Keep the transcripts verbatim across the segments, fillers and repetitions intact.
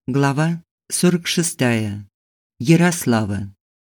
Глава сорок шестая. Ярослава.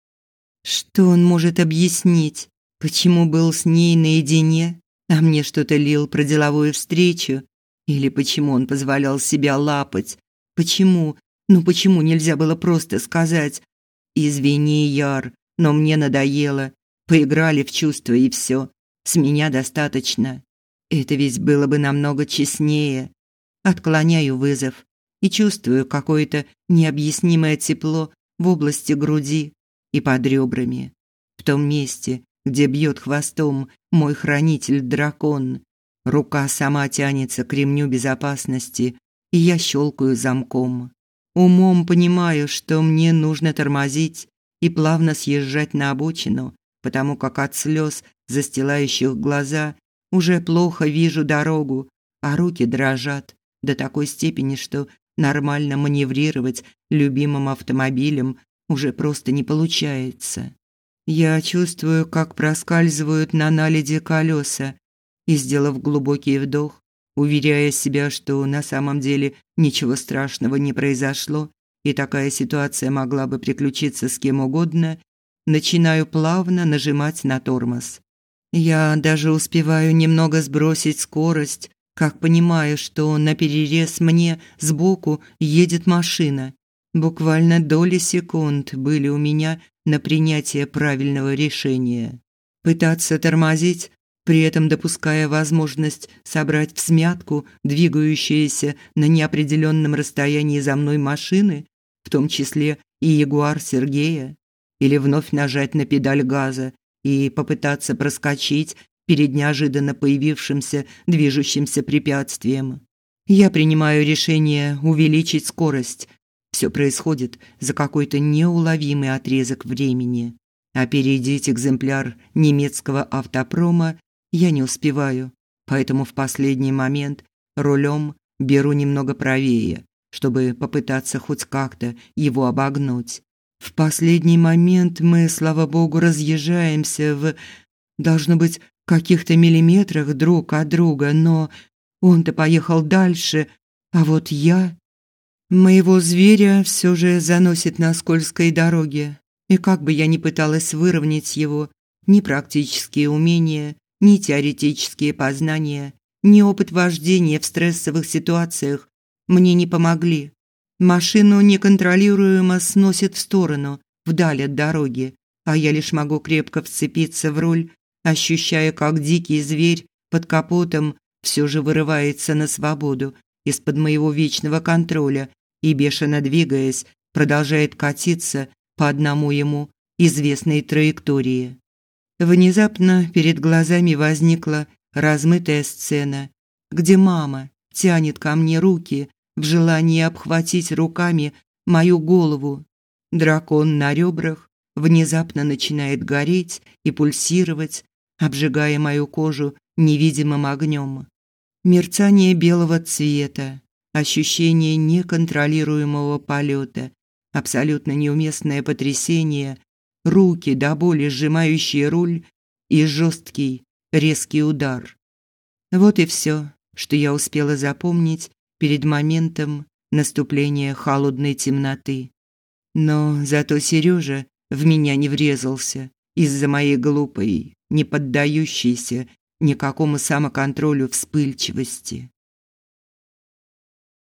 Что он может объяснить? Почему был с ней наедине, а мне что-то лил про деловую встречу? Или почему он позволял себя лапать? Почему? Ну почему нельзя было просто сказать: «Извини, Яр, но мне надоело. Поиграли в чувства и все. С меня достаточно». Это ведь было бы намного честнее. Отклоняю вызов и чувствую какое-то необъяснимое тепло в области груди и под ребрами, в том месте, где бьет хвостом мой хранитель-дракон. Рука сама тянется к ремню безопасности, и я щелкаю замком. Умом понимаю, что мне нужно тормозить и плавно съезжать на обочину, потому как от слез, застилающих глаза, уже плохо вижу дорогу, а руки дрожат до такой степени, что нормально маневрировать любимым автомобилем уже просто не получается. Я чувствую, как проскальзывают на наледи колеса, и, сделав глубокий вдох, уверяя себя, что на самом деле ничего страшного не произошло, и такая ситуация могла бы приключиться с кем угодно, начинаю плавно нажимать на тормоз. Я даже успеваю немного сбросить скорость, как понимаю, что наперерез мне сбоку едет машина. Буквально доли секунд были у меня на принятие правильного решения. Пытаться тормозить, при этом допуская возможность собрать всмятку двигающиеся на неопределенном расстоянии за мной машины, в том числе и Ягуар Сергея, или вновь нажать на педаль газа и попытаться проскочить перед неожиданно появившимся движущимся препятствием. Я принимаю решение увеличить скорость. Все происходит за какой-то неуловимый отрезок времени. Опередить экземпляр немецкого автопрома я не успеваю, поэтому в последний момент рулем беру немного правее, чтобы попытаться хоть как-то его обогнуть. В последний момент мы, слава богу, разъезжаемся в, должно быть, каких-то миллиметрах друг от друга, но он-то поехал дальше, а вот я... Моего зверя все же заносит на скользкой дороге, и как бы я ни пыталась выровнять его, ни практические умения, ни теоретические познания, ни опыт вождения в стрессовых ситуациях мне не помогли. Машину неконтролируемо сносит в сторону, вдаль от дороги, а я лишь могу крепко вцепиться в руль, ощущая, как дикий зверь под капотом все же вырывается на свободу из-под моего вечного контроля и, бешено двигаясь, продолжает катиться по одному ему известной траектории. Внезапно перед глазами возникла размытая сцена, где мама тянет ко мне руки в желании обхватить руками мою голову. Дракон на ребрах внезапно начинает гореть и пульсировать, обжигая мою кожу невидимым огнем. Мерцание белого цвета, ощущение неконтролируемого полета, абсолютно неуместное потрясение, руки до боли сжимающие руль и жесткий, резкий удар. Вот и все, что я успела запомнить перед моментом наступления холодной темноты. Но зато Сережа в меня не врезался из-за моей глупой, не поддающейся никакому самоконтролю вспыльчивости.